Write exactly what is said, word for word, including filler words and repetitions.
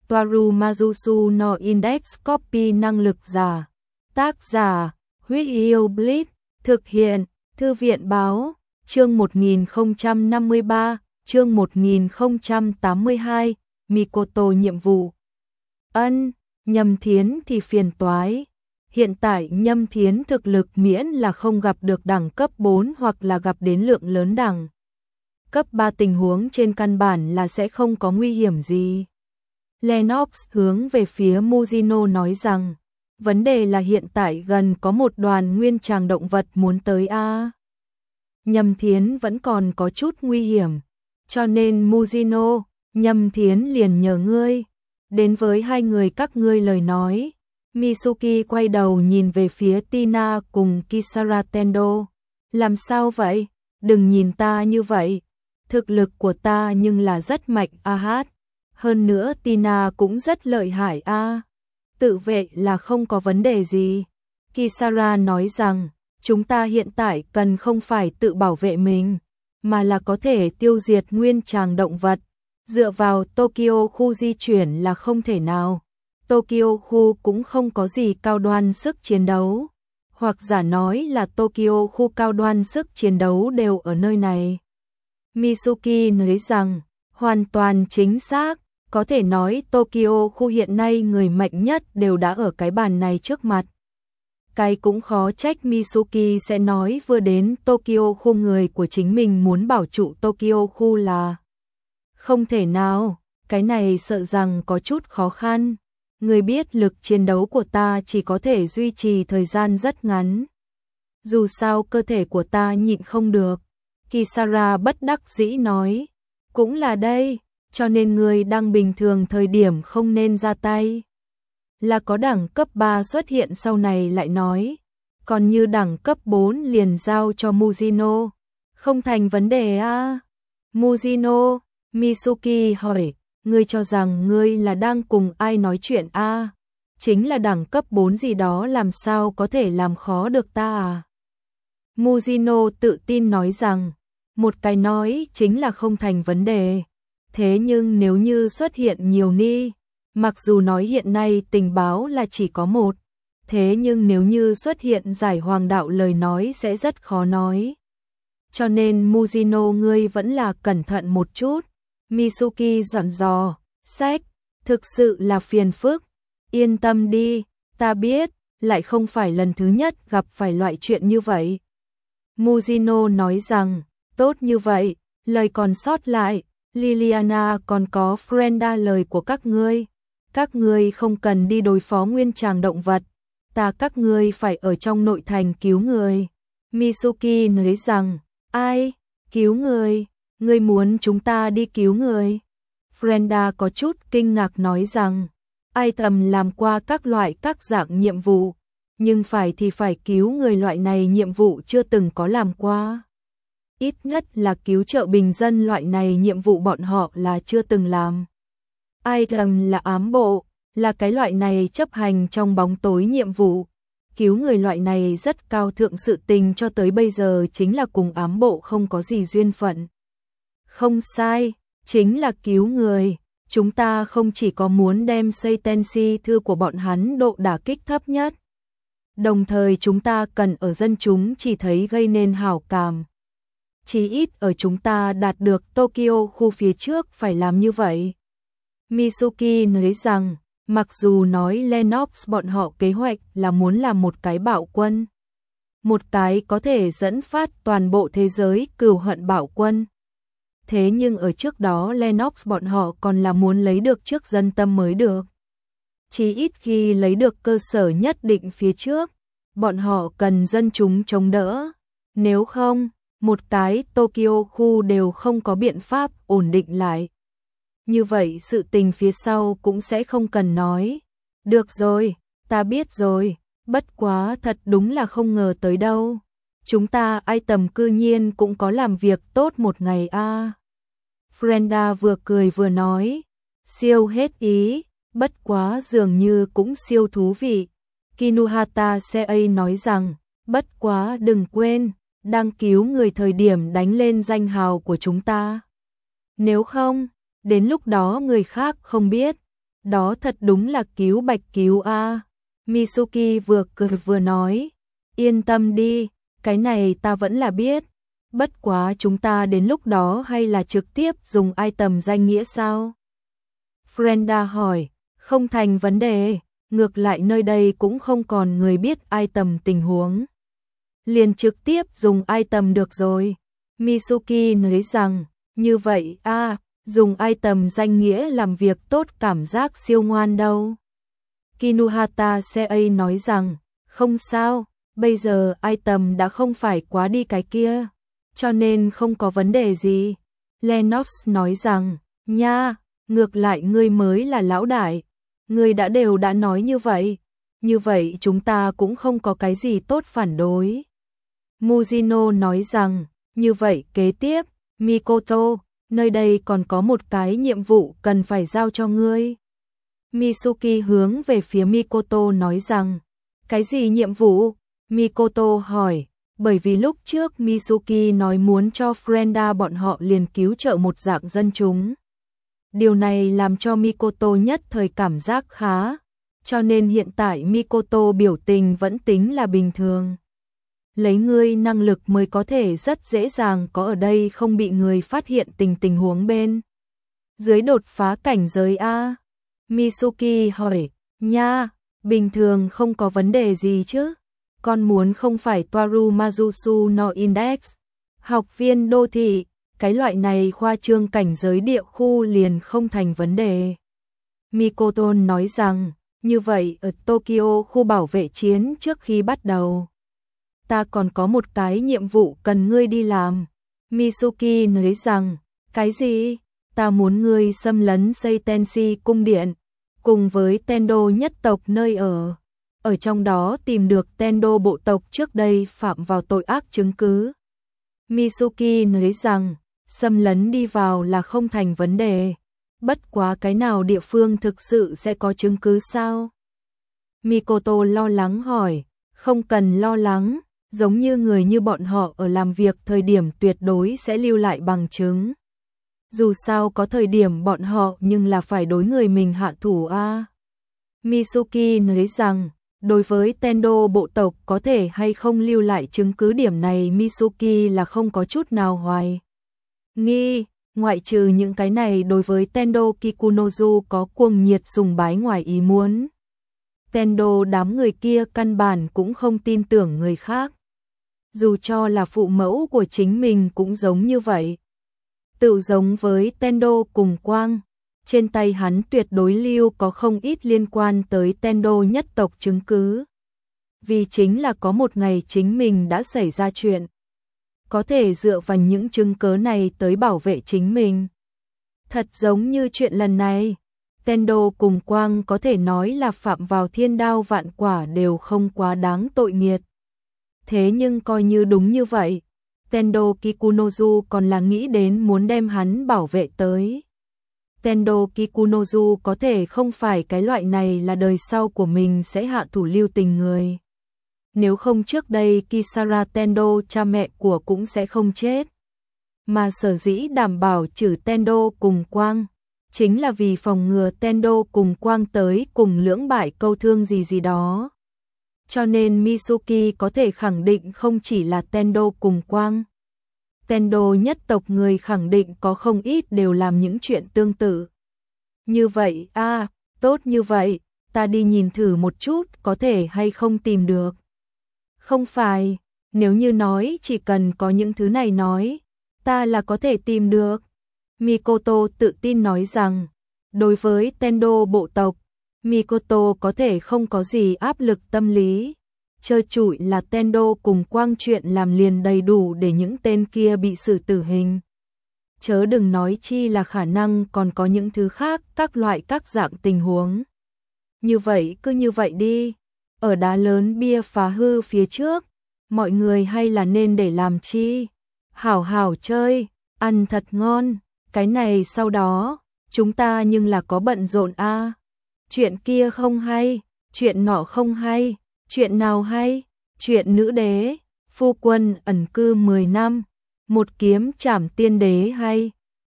Toaru Majusu no Index Copy năng lực giả. Tác giả, Huyết Yêu Blitz, thực hiện, Thư viện Báo, chương một nghìn không trăm năm mươi ba, chương một nghìn không trăm tám mươi hai, Mikoto nhiệm vụ. Ân, Nhâm Thiến thì phiền toái. Hiện tại Nhâm Thiến thực lực miễn là không gặp được đẳng cấp bốn hoặc là gặp đến lượng lớn đẳng cấp ba tình huống trên căn bản là sẽ không có nguy hiểm gì. Lennox hướng về phía Mujino nói rằng, vấn đề là hiện tại gần có một đoàn nguyên tràng động vật muốn tới a. Nhâm Thiến vẫn còn có chút nguy hiểm, cho nên Mujino, Nhâm Thiến liền nhờ ngươi. Đến với hai người các ngươi lời nói, Mitsuki quay đầu nhìn về phía Tina cùng Kisara Tendo. Làm sao vậy? Đừng nhìn ta như vậy. Thực lực của ta nhưng là rất mạnh a hát. Hơn nữa Tina cũng rất lợi hại a. Tự vệ là không có vấn đề gì. Kisara nói rằng, chúng ta hiện tại cần không phải tự bảo vệ mình, mà là có thể tiêu diệt nguyên tràng động vật. Dựa vào Tokyo khu di chuyển là không thể nào. Tokyo khu cũng không có gì cao đoan sức chiến đấu. Hoặc giả nói là Tokyo khu cao đoan sức chiến đấu đều ở nơi này. Mitsuki nói rằng, hoàn toàn chính xác, có thể nói Tokyo khu hiện nay người mạnh nhất đều đã ở cái bàn này trước mặt. Cái cũng khó trách Mitsuki sẽ nói vừa đến Tokyo khu người của chính mình muốn bảo trụ Tokyo khu là không thể nào, cái này sợ rằng có chút khó khăn. Người biết lực chiến đấu của ta chỉ có thể duy trì thời gian rất ngắn. Dù sao cơ thể của ta nhịn không được. Kisara bất đắc dĩ nói, cũng là đây, cho nên người đang bình thường thời điểm không nên ra tay. Là có đẳng cấp ba xuất hiện sau này lại nói, còn như đẳng cấp bốn liền giao cho Mujino. Không thành vấn đề a. À? Mujino, Mitsuki hỏi, ngươi cho rằng ngươi là đang cùng ai nói chuyện a? À? Chính là đẳng cấp bốn gì đó làm sao có thể làm khó được ta à? Mujino tự tin nói rằng, một cái nói chính là không thành vấn đề. Thế nhưng nếu như xuất hiện nhiều ni, mặc dù nói hiện nay tình báo là chỉ có một, thế nhưng nếu như xuất hiện giải hoàng đạo lời nói sẽ rất khó nói. Cho nên Mujino ngươi vẫn là cẩn thận một chút. Mitsuki dặn dò, sách, thực sự là phiền phức. Yên tâm đi, ta biết, lại không phải lần thứ nhất gặp phải loại chuyện như vậy. Mujino nói rằng, tốt như vậy, lời còn sót lại, Liliana còn có Frenda lời của các ngươi. Các ngươi không cần đi đối phó nguyên tràng động vật, ta các ngươi phải ở trong nội thành cứu người. Mitsuki nói rằng, ai, cứu người, ngươi muốn chúng ta đi cứu người. Frenda có chút kinh ngạc nói rằng, ai thầm làm qua các loại các dạng nhiệm vụ, nhưng phải thì phải cứu người loại này nhiệm vụ chưa từng có làm qua. Ít nhất là cứu trợ bình dân loại này nhiệm vụ bọn họ là chưa từng làm. Ai thầm là ám bộ, là cái loại này chấp hành trong bóng tối nhiệm vụ. Cứu người loại này rất cao thượng sự tình cho tới bây giờ chính là cùng ám bộ không có gì duyên phận. Không sai, chính là cứu người. Chúng ta không chỉ có muốn đem Seitenshi thư của bọn hắn độ đả kích thấp nhất. Đồng thời chúng ta cần ở dân chúng chỉ thấy gây nên hảo cảm. Chí ít ở chúng ta đạt được Tokyo khu phía trước phải làm như vậy. Mitsuki nói rằng, mặc dù nói Lennox bọn họ kế hoạch là muốn làm một cái bạo quân. Một cái có thể dẫn phát toàn bộ thế giới cừu hận bạo quân. Thế nhưng ở trước đó Lennox bọn họ còn là muốn lấy được trước dân tâm mới được. Chỉ ít khi lấy được cơ sở nhất định phía trước, bọn họ cần dân chúng chống đỡ. Nếu không, một cái Tokyo khu đều không có biện pháp ổn định lại. Như vậy sự tình phía sau cũng sẽ không cần nói. Được rồi, ta biết rồi, bất quá thật đúng là không ngờ tới đâu. Chúng ta ai tầm cư nhiên cũng có làm việc tốt một ngày a. À. Frenda vừa cười vừa nói, siêu hết ý, bất quá dường như cũng siêu thú vị. Kinuhata Sei nói rằng, bất quá đừng quên, đang cứu người thời điểm đánh lên danh hào của chúng ta. Nếu không, đến lúc đó người khác không biết, Đó thật đúng là cứu bạch cứu a. Mitsuki vừa cười vừa nói, yên tâm đi, cái này ta vẫn là biết. Bất quá chúng ta đến lúc đó hay là trực tiếp dùng item danh nghĩa sao? Frenda hỏi, không thành vấn đề, ngược lại nơi đây cũng không còn người biết item tình huống. Liền trực tiếp dùng item được rồi. Mitsuki nói rằng, như vậy a, dùng item danh nghĩa làm việc tốt cảm giác siêu ngoan đâu. Kinuhata Sei nói rằng, không sao, bây giờ item đã không phải quá đi cái kia, cho nên không có vấn đề gì. Lennox nói rằng, nha, ngược lại ngươi mới là lão đại, ngươi đã đều đã nói như vậy, như vậy chúng ta cũng không có cái gì tốt phản đối. Mujino nói rằng, như vậy kế tiếp, Mikoto, nơi đây còn có một cái nhiệm vụ cần phải giao cho ngươi. Mitsuki hướng về phía Mikoto nói rằng, cái gì nhiệm vụ? Mikoto hỏi, bởi vì lúc trước Mitsuki nói muốn cho Frenda bọn họ liền cứu trợ một dạng dân chúng. Điều này làm cho Mikoto nhất thời cảm giác khá, cho nên hiện tại Mikoto biểu tình vẫn tính là bình thường. Lấy ngươi năng lực mới có thể rất dễ dàng có ở đây không bị người phát hiện tình tình huống bên dưới đột phá cảnh giới a. Mitsuki hỏi, nha, bình thường không có vấn đề gì chứ? Con muốn không phải Toaru Majusu no Index, học viên đô thị, cái loại này khoa trương cảnh giới địa khu liền không thành vấn đề. Mikoto nói rằng, như vậy ở Tokyo khu bảo vệ chiến trước khi bắt đầu, ta còn có một cái nhiệm vụ cần ngươi đi làm. Mitsuki nói rằng, cái gì? Ta muốn ngươi xâm lấn Seitenshi cung điện, cùng với Tendo nhất tộc nơi ở. Ở trong đó tìm được Tendo bộ tộc trước đây phạm vào tội ác chứng cứ. Mitsuki nói rằng, xâm lấn đi vào là không thành vấn đề. Bất quá cái nào địa phương thực sự sẽ có chứng cứ sao? Mikoto lo lắng hỏi, không cần lo lắng, giống như người như bọn họ ở làm việc thời điểm tuyệt đối sẽ lưu lại bằng chứng. Dù sao có thời điểm bọn họ nhưng là phải đối người mình hạ thủ a. Mitsuki nói rằng, đối với Tendo bộ tộc có thể hay không lưu lại chứng cứ điểm này Mitsuki là không có chút nào hoài nghi, ngoại trừ những cái này đối với Tendo Kikunozu có cuồng nhiệt sùng bái ngoài ý muốn. Tendo đám người kia căn bản cũng không tin tưởng người khác. Dù cho là phụ mẫu của chính mình cũng giống như vậy. Tự giống với Tendo cùng Quang, trên tay hắn tuyệt đối lưu có không ít liên quan tới Tendo nhất tộc chứng cứ. Vì chính là có một ngày chính mình đã xảy ra chuyện, có thể dựa vào những chứng cứ này tới bảo vệ chính mình. Thật giống như chuyện lần này, Tendo cùng Quang có thể nói là phạm vào thiên đao vạn quả đều không quá đáng tội nghiệt. Thế nhưng coi như đúng như vậy, Tendo Kikunozu còn là nghĩ đến muốn đem hắn bảo vệ tới. Tendo Kikunozu có thể không phải cái loại này là đời sau của mình sẽ hạ thủ lưu tình người. Nếu không trước đây Kisara Tendo cha mẹ của cũng sẽ không chết. Mà sở dĩ đảm bảo trừ Tendo cùng Quang, chính là vì phòng ngừa Tendo cùng Quang tới cùng lưỡng bại câu thương gì gì đó. Cho nên Mitsuki có thể khẳng định không chỉ là Tendo cùng Quang. Tendo nhất tộc người khẳng định có không ít đều làm những chuyện tương tự. Như vậy, a à, tốt như vậy, ta đi nhìn thử một chút có thể hay không tìm được. Không phải, nếu như nói chỉ cần có những thứ này nói, ta là có thể tìm được. Mikoto tự tin nói rằng, đối với Tendo bộ tộc, Mikoto có thể không có gì áp lực tâm lý. Trơ trụi là Tendo cùng Quang chuyện làm liền đầy đủ để những tên kia bị xử tử hình. Chớ đừng nói chi là khả năng còn có những thứ khác, các loại các dạng tình huống. Như vậy cứ như vậy đi. Ở đá lớn bia phá hư phía trước, mọi người hay là nên để làm chi? Hảo hảo chơi, ăn thật ngon, cái này sau đó, chúng ta nhưng là có bận rộn a. Chuyện kia không hay, chuyện nọ không hay, chuyện nào hay? Chuyện nữ đế, phu quân ẩn cư mười năm, một kiếm trảm tiên đế hay?